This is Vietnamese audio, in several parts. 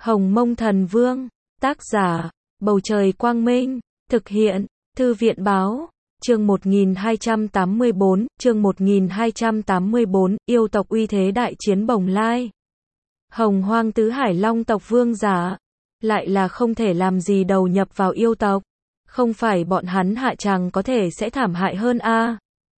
Hồng Mông Thần Vương, tác giả, Bầu Trời Quang Minh, thực hiện, Thư viện Báo, chương 1284, yêu tộc uy thế đại chiến Bồng Lai. Hồng Hoang tứ hải long tộc vương giả, lại là không thể làm gì đầu nhập vào yêu tộc. Không phải bọn hắn hạ tràng có thể sẽ thảm hại hơn a.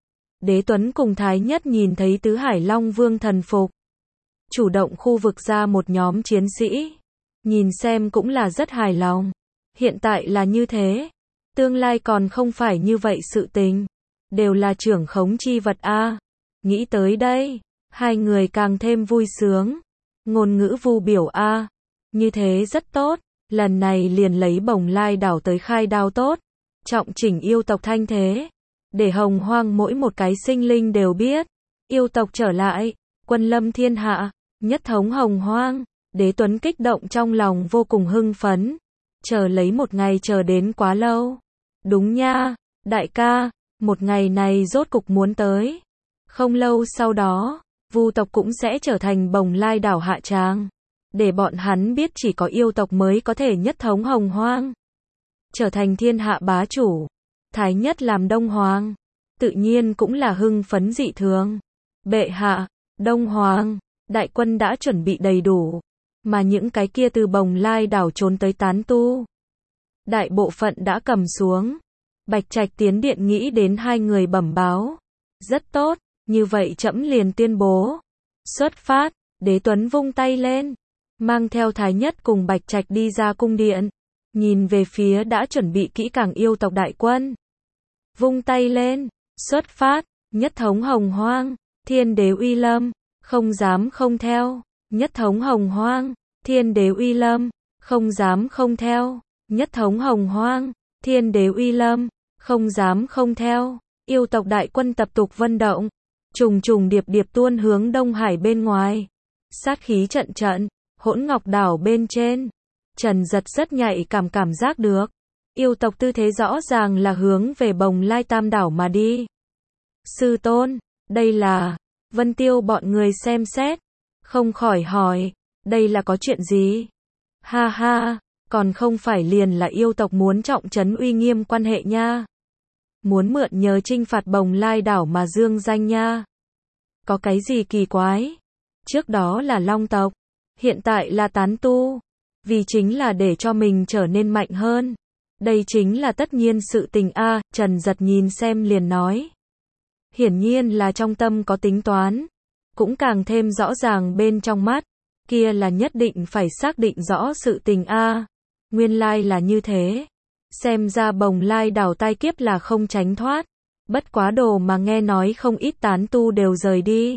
Đế Tuấn cùng Thái Nhất nhìn thấy tứ hải long vương thần phục, chủ động khu vực ra một nhóm chiến sĩ, nhìn xem cũng là rất hài lòng. Hiện tại là như thế, tương lai còn không phải như vậy sự tình, đều là trưởng khống chi vật a. Nghĩ tới đây, hai người càng thêm vui sướng. Ngôn ngữ vu biểu a, như thế rất tốt, lần này liền lấy Bồng Lai đảo tới khai đao tốt, trọng chỉnh yêu tộc thanh thế, để Hồng Hoang mỗi một cái sinh linh đều biết, yêu tộc trở lại, quân lâm thiên hạ, nhất thống Hồng Hoang. Đế Tuấn kích động trong lòng vô cùng hưng phấn, chờ lấy một ngày chờ đến quá lâu. Đúng nha, đại ca, một ngày này rốt cục muốn tới. Không lâu sau đó, Vu tộc cũng sẽ trở thành Bồng Lai đảo hạ tràng, để bọn hắn biết chỉ có yêu tộc mới có thể nhất thống Hồng Hoang, trở thành thiên hạ bá chủ. Thái Nhất làm Đông Hoàng, tự nhiên cũng là hưng phấn dị thường. Bệ hạ, Đông Hoàng, đại quân đã chuẩn bị đầy đủ, mà những cái kia từ Bồng Lai đảo trốn tới tán tu, đại bộ phận đã cầm xuống. Bạch Trạch tiến điện nghĩ đến hai người bẩm báo. Rất tốt, như vậy trẫm liền tuyên bố. Xuất phát, Đế Tuấn vung tay lên, mang theo Thái Nhất cùng Bạch Trạch đi ra cung điện, nhìn về phía đã chuẩn bị kỹ càng yêu tộc đại quân. Vung tay lên, xuất phát, nhất thống Hồng Hoang, thiên đế uy lâm, không dám không theo, nhất thống Hồng Hoang, thiên đế uy lâm, không dám không theo, nhất thống Hồng Hoang, thiên đế uy lâm, không dám không theo. Yêu tộc đại quân tập tục vân động, trùng trùng điệp điệp tuôn hướng Đông Hải bên ngoài. Sát khí trận trận, Hỗn Ngọc đảo bên trên, Trần Giật rất nhạy cảm giác được, yêu tộc tư thế rõ ràng là hướng về Bồng Lai Tam đảo mà đi. Sư tôn, đây là... Vân Tiêu bọn người xem xét, không khỏi hỏi, đây là có chuyện gì? Ha ha, còn không phải liền là yêu tộc muốn trọng trấn uy nghiêm quan hệ nha. Muốn mượn nhờ trinh phạt Bồng Lai đảo mà dương danh nha. Có cái gì kỳ quái? Trước đó là long tộc, hiện tại là tán tu, vì chính là để cho mình trở nên mạnh hơn. Đây chính là tất nhiên sự tình a. Trần Giật nhìn xem liền nói. Hiển nhiên là trong tâm có tính toán, cũng càng thêm rõ ràng bên trong mắt, kia là nhất định phải xác định rõ sự tình a. Nguyên lai là như thế. Xem ra Bồng Lai đảo tai kiếp là không tránh thoát. Bất quá đồ mà nghe nói không ít tán tu đều rời đi.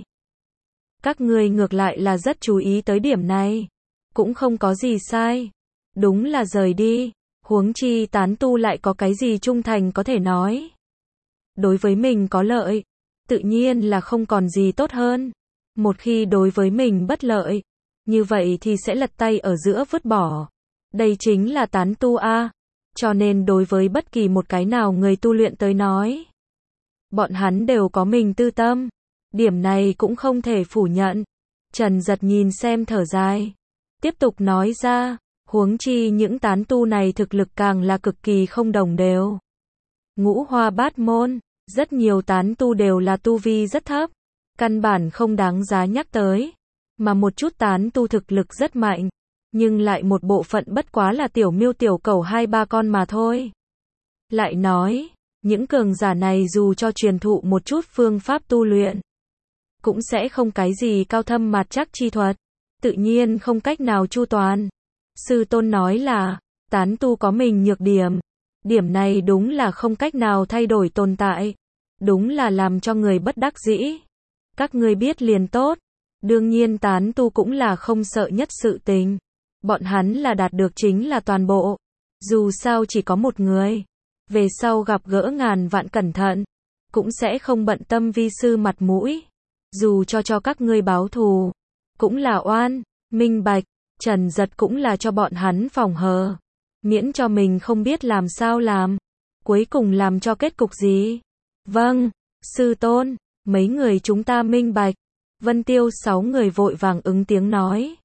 Các ngươi ngược lại là rất chú ý tới điểm này, cũng không có gì sai. Đúng là rời đi, huống chi tán tu lại có cái gì trung thành có thể nói. Đối với mình có lợi, tự nhiên là không còn gì tốt hơn. Một khi đối với mình bất lợi, như vậy thì sẽ lật tay ở giữa vứt bỏ. Đây chính là tán tu a. Cho nên đối với bất kỳ một cái nào người tu luyện tới nói, bọn hắn đều có mình tư tâm. Điểm này cũng không thể phủ nhận. Trần Giật nhìn xem thở dài, tiếp tục nói ra, huống chi những tán tu này thực lực càng là cực kỳ không đồng đều. Ngũ hoa bát môn, rất nhiều tán tu đều là tu vi rất thấp, căn bản không đáng giá nhắc tới. Mà một chút tán tu thực lực rất mạnh, nhưng lại một bộ phận bất quá là tiểu miêu tiểu cẩu 2-3 con mà thôi. Lại nói, những cường giả này dù cho truyền thụ một chút phương pháp tu luyện, cũng sẽ không cái gì cao thâm mạt chắc chi thuật, tự nhiên không cách nào chu toàn. Sư tôn nói là, tán tu có mình nhược điểm. Điểm này đúng là không cách nào thay đổi tồn tại. Đúng là làm cho người bất đắc dĩ. Các ngươi biết liền tốt. Đương nhiên tán tu cũng là không sợ nhất sự tình. Bọn hắn là đạt được chính là toàn bộ. Dù sao chỉ có một người. Về sau gặp gỡ ngàn vạn cẩn thận, cũng sẽ không bận tâm vi sư mặt mũi. Dù cho các ngươi báo thù, cũng là oan, minh bạch. Trần Giật cũng là cho bọn hắn phòng hờ, miễn cho mình không biết làm sao làm, cuối cùng làm cho kết cục gì. Vâng, sư tôn, mấy người chúng ta minh bạch. Vân Tiêu 6 người vội vàng ứng tiếng nói.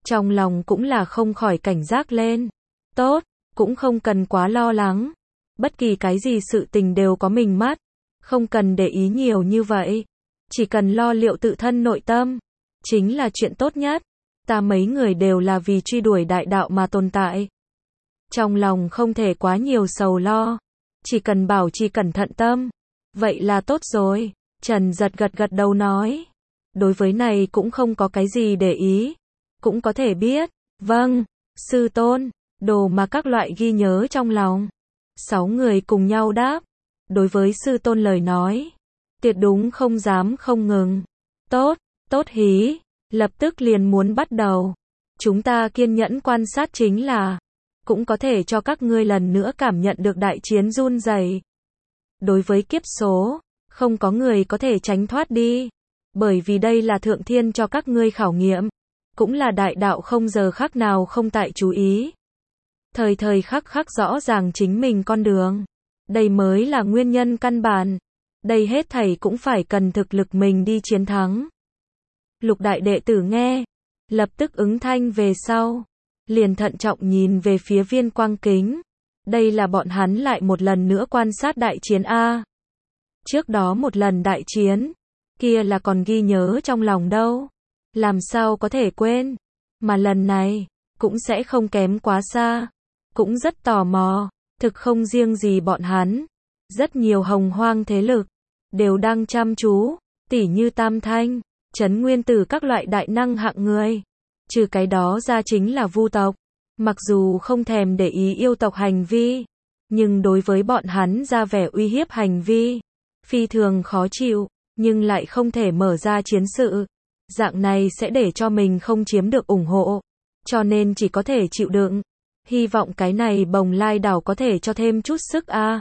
Trong lòng cũng là không khỏi cảnh giác lên. Tốt, cũng không cần quá lo lắng. Bất kỳ cái gì sự tình đều có mình mắt. Không cần để ý nhiều như vậy. Chỉ cần lo liệu tự thân nội tâm. Chính là chuyện tốt nhất. Ta mấy người đều là vì truy đuổi đại đạo mà tồn tại. Trong lòng không thể quá nhiều sầu lo. Chỉ cần bảo trì cẩn thận tâm. Vậy là tốt rồi. Trần Giật gật đầu nói. Đối với này cũng không có cái gì để ý. Cũng có thể biết. Vâng, sư tôn. Đồ mà các loại ghi nhớ trong lòng. 6 người cùng nhau đáp. Đối với sư tôn lời nói. Tuyệt đúng không dám không ngừng. Tốt, tốt hí. Lập tức liền muốn bắt đầu. Chúng ta kiên nhẫn quan sát chính là. Cũng có thể cho các ngươi lần nữa cảm nhận được đại chiến run rẩy. Đối với kiếp số. Không có người có thể tránh thoát đi. Bởi vì đây là thượng thiên cho các ngươi khảo nghiệm. Cũng là đại đạo không giờ khắc nào không tại chú ý. Thời thời khắc khắc rõ ràng chính mình con đường. Đây mới là nguyên nhân căn bản. Đây hết thảy cũng phải cần thực lực mình đi chiến thắng. Lục đại đệ tử nghe. Lập tức ứng thanh về sau. Liền thận trọng nhìn về phía viên quang kính. Đây là bọn hắn lại một lần nữa quan sát đại chiến A. Trước đó một lần đại chiến. Kia là còn ghi nhớ trong lòng đâu. Làm sao có thể quên. Mà lần này. Cũng sẽ không kém quá xa. Cũng rất tò mò. Thực không riêng gì bọn hắn. Rất nhiều hồng hoang thế lực. Đều đang chăm chú. Tỉ như Tam Thanh. Trấn Nguyên Tử các loại đại năng hạng người. Trừ cái đó ra chính là Vu tộc. Mặc dù không thèm để ý yêu tộc hành vi. Nhưng đối với bọn hắn ra vẻ uy hiếp hành vi. Phi thường khó chịu. Nhưng lại không thể mở ra chiến sự. Dạng này sẽ để cho mình không chiếm được ủng hộ. Cho nên chỉ có thể chịu đựng. Hy vọng cái này Bồng Lai đảo có thể cho thêm chút sức a.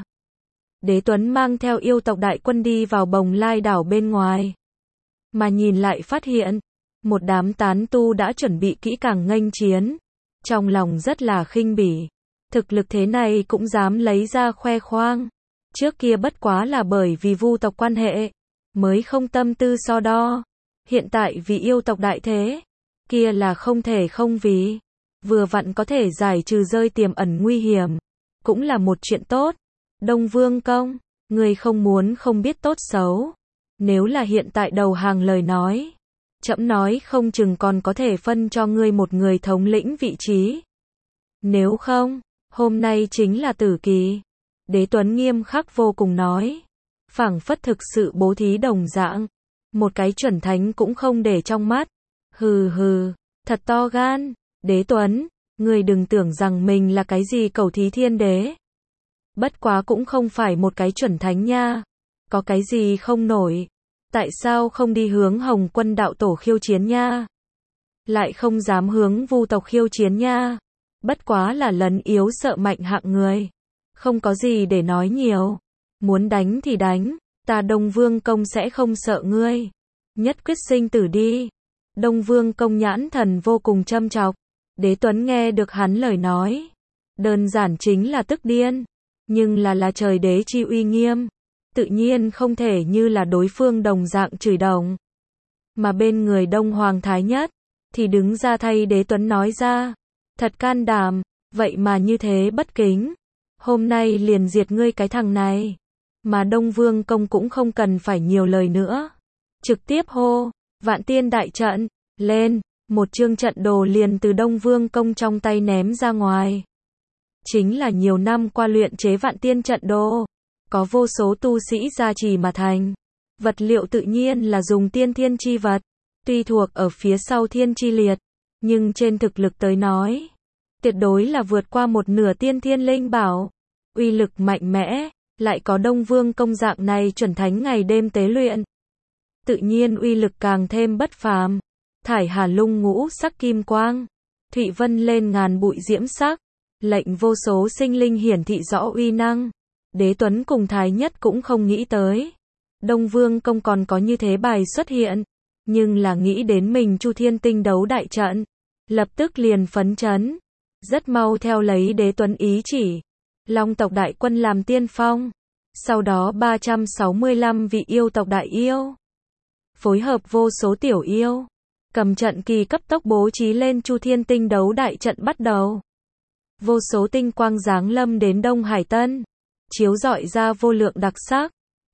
Đế Tuấn mang theo yêu tộc đại quân đi vào Bồng Lai đảo bên ngoài. Mà nhìn lại phát hiện. Một đám tán tu đã chuẩn bị kỹ càng nghênh chiến. Trong lòng rất là khinh bỉ. Thực lực thế này cũng dám lấy ra khoe khoang. Trước kia bất quá là bởi vì Vu tộc quan hệ. Mới không tâm tư so đo. Hiện tại vì yêu tộc đại thế. Kia là không thể không vì. Vừa vặn có thể giải trừ rơi tiềm ẩn nguy hiểm. Cũng là một chuyện tốt. Đông Vương Công. Người không muốn không biết tốt xấu. Nếu là hiện tại đầu hàng lời nói. Trẫm nói không chừng còn có thể phân cho ngươi một người thống lĩnh vị trí. Nếu không, hôm nay chính là tử kỳ. Đế Tuấn nghiêm khắc vô cùng nói. Phảng phất thực sự bố thí đồng dạng. Một cái chuẩn thánh cũng không để trong mắt. Hừ hừ, thật to gan. Đế Tuấn, ngươi đừng tưởng rằng mình là cái gì cầu thí thiên đế. Bất quá cũng không phải một cái chuẩn thánh nha. Có cái gì không nổi. Tại sao không đi hướng Hồng Quân đạo tổ khiêu chiến nha? Lại không dám hướng Vu tộc khiêu chiến nha. Bất quá là lấn yếu sợ mạnh hạng người. Không có gì để nói nhiều. Muốn đánh thì đánh. Ta Đông Vương Công sẽ không sợ ngươi. Nhất quyết sinh tử đi. Đông Vương Công nhãn thần vô cùng châm chọc. Đế Tuấn nghe được hắn lời nói. Đơn giản chính là tức điên. Nhưng là trời đế chi uy nghiêm. Tự nhiên không thể như là đối phương đồng dạng chửi đồng. Mà bên người Đông Hoàng Thái Nhất. Thì đứng ra thay Đế Tuấn nói ra. Thật can đảm. Vậy mà như thế bất kính. Hôm nay liền diệt ngươi cái thằng này. Mà Đông Vương Công cũng không cần phải nhiều lời nữa. Trực tiếp hô. Vạn tiên đại trận. Lên. Một chương trận đồ liền từ Đông Vương Công trong tay ném ra ngoài. Chính là nhiều năm qua luyện chế vạn tiên trận đồ. Có vô số tu sĩ gia trì mà thành. Vật liệu tự nhiên là dùng tiên thiên chi vật. Tuy thuộc ở phía sau thiên chi liệt. Nhưng trên thực lực tới nói. Tuyệt đối là vượt qua một nửa tiên thiên linh bảo. Uy lực mạnh mẽ. Lại có Đông Vương Công dạng này chuẩn thánh ngày đêm tế luyện. Tự nhiên uy lực càng thêm bất phàm. Thải hà lung ngũ sắc kim quang. Thụy vân lên ngàn bụi diễm sắc. Lệnh vô số sinh linh hiển thị rõ uy năng. Đế Tuấn cùng Thái Nhất cũng không nghĩ tới. Đông Vương Công còn có như thế bài xuất hiện. Nhưng là nghĩ đến mình Chu Thiên Tinh đấu đại trận. Lập tức liền phấn chấn. Rất mau theo lấy Đế Tuấn ý chỉ. Long tộc đại quân làm tiên phong. Sau đó 365 vị yêu tộc đại yêu. Phối hợp vô số tiểu yêu. Cầm trận kỳ cấp tốc bố trí lên Chu Thiên Tinh đấu đại trận bắt đầu. Vô số tinh quang giáng lâm đến Đông Hải Tân, chiếu rọi ra vô lượng đặc sắc.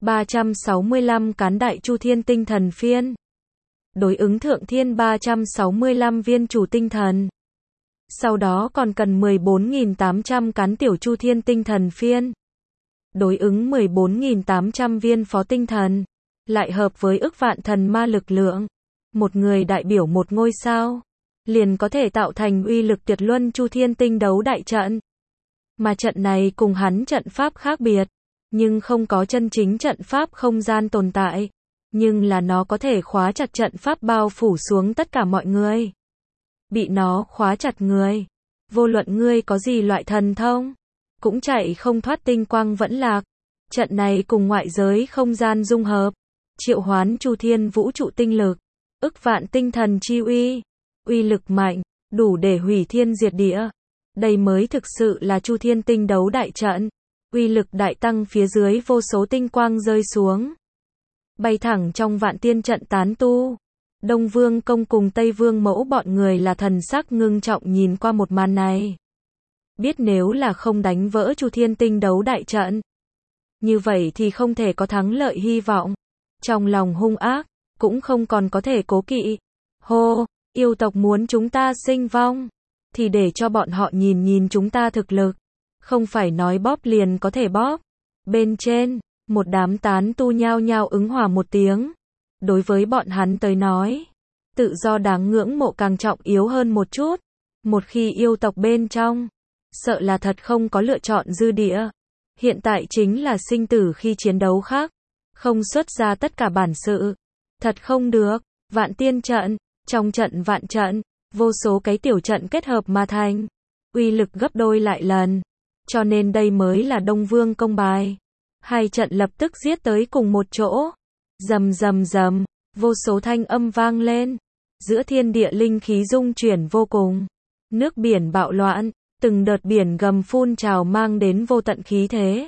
365 cán đại Chu Thiên Tinh thần phiên. Đối ứng thượng thiên 365 viên chủ tinh thần. Sau đó còn cần 14.800 cán tiểu Chu Thiên Tinh thần phiên. Đối ứng 14.800 viên phó tinh thần. Lại hợp với ức vạn thần ma lực lượng. Một người đại biểu một ngôi sao. Liền có thể tạo thành uy lực tuyệt luân Chu Thiên Tinh đấu đại trận. Mà trận này cùng hắn trận pháp khác biệt. Nhưng không có chân chính trận pháp không gian tồn tại. Nhưng là nó có thể khóa chặt trận pháp bao phủ xuống tất cả mọi người. Bị nó khóa chặt người. Vô luận ngươi có gì loại thần thông. Cũng chạy không thoát tinh quang vẫn lạc. Trận này cùng ngoại giới không gian dung hợp. Triệu hoán Chu Thiên vũ trụ tinh lực. Ức vạn tinh thần chi uy. Uy lực mạnh. Đủ để hủy thiên diệt địa. Đây mới thực sự là Chu Thiên Tinh đấu đại trận. Uy lực đại tăng phía dưới vô số tinh quang rơi xuống. Bay thẳng trong vạn tiên trận tán tu. Đông Vương Công cùng Tây Vương Mẫu bọn người là thần sắc ngưng trọng nhìn qua một màn này. Biết nếu là không đánh vỡ Chu Thiên Tinh đấu đại trận. Như vậy thì không thể có thắng lợi hy vọng. Trong lòng hung ác, cũng không còn có thể cố kỵ. Hô, yêu tộc muốn chúng ta sinh vong. Thì để cho bọn họ nhìn nhìn chúng ta thực lực. Không phải nói bóp liền có thể bóp. Bên trên, một đám tán tu nhao nhao ứng hòa một tiếng. Đối với bọn hắn tới nói, tự do đáng ngưỡng mộ càng trọng yếu hơn một chút. Một khi yêu tộc bên trong, sợ là thật không có lựa chọn dư địa. Hiện tại chính là sinh tử khi chiến đấu khác. Không xuất ra tất cả bản sự. Thật không được. Vạn tiên trận, trong trận vạn trận, vô số cái tiểu trận kết hợp mà thành. Uy lực gấp đôi lại lần. Cho nên đây mới là Đông Vương Công bài. Hai trận lập tức giết tới cùng một chỗ. Rầm rầm rầm, vô số thanh âm vang lên. Giữa thiên địa linh khí dung chuyển vô cùng. Nước biển bạo loạn, từng đợt biển gầm phun trào mang đến vô tận khí thế.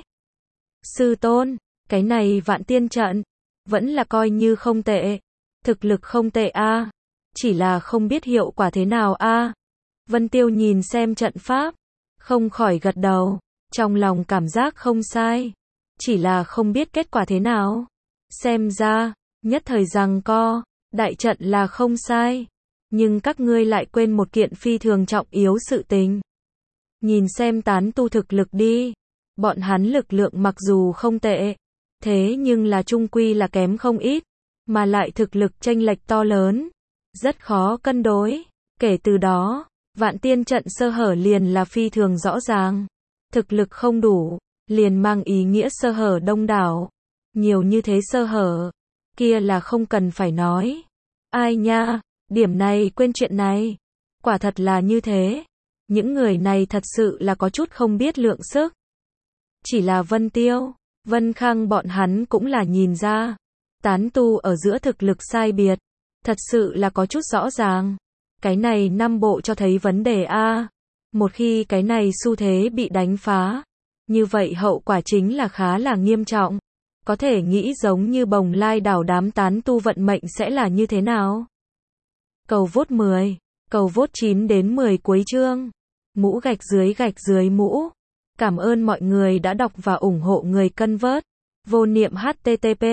Sư tôn, cái này vạn tiên trận, vẫn là coi như không tệ. Thực lực không tệ a, chỉ là không biết hiệu quả thế nào a. Vân Tiêu nhìn xem trận pháp, không khỏi gật đầu, trong lòng cảm giác không sai. Chỉ là không biết kết quả thế nào. Xem ra, nhất thời giằng co, đại trận là không sai. Nhưng các ngươi lại quên một kiện phi thường trọng yếu sự tình. Nhìn xem tán tu thực lực đi. Bọn hắn lực lượng mặc dù không tệ, thế nhưng là chung quy là kém không ít. Mà lại thực lực chênh lệch to lớn. Rất khó cân đối. Kể từ đó, vạn tiên trận sơ hở liền là phi thường rõ ràng. Thực lực không đủ, liền mang ý nghĩa sơ hở đông đảo. Nhiều như thế sơ hở, kia là không cần phải nói. Ai nha, điểm này quên chuyện này. Quả thật là như thế. Những người này thật sự là có chút không biết lượng sức. Chỉ là Vân Tiêu, Vân Khang bọn hắn cũng là nhìn ra. Tán tu ở giữa thực lực sai biệt. Thật sự là có chút rõ ràng. Cái này năm bộ cho thấy vấn đề a. Một khi cái này xu thế bị đánh phá, như vậy hậu quả chính là khá là nghiêm trọng. Có thể nghĩ giống như Bồng Lai đảo đám tán tu vận mệnh sẽ là như thế nào? Cầu vote 10, cầu vote 9 đến 10 cuối chương. Mũ gạch dưới mũ. Cảm ơn mọi người đã đọc và ủng hộ người cân vớt. Vô niệm http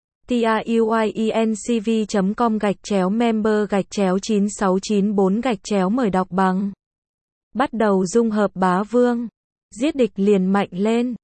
truyencv.com/member/9694 mời đọc bằng. Bắt đầu dung hợp bá vương. Giết địch liền mạnh lên.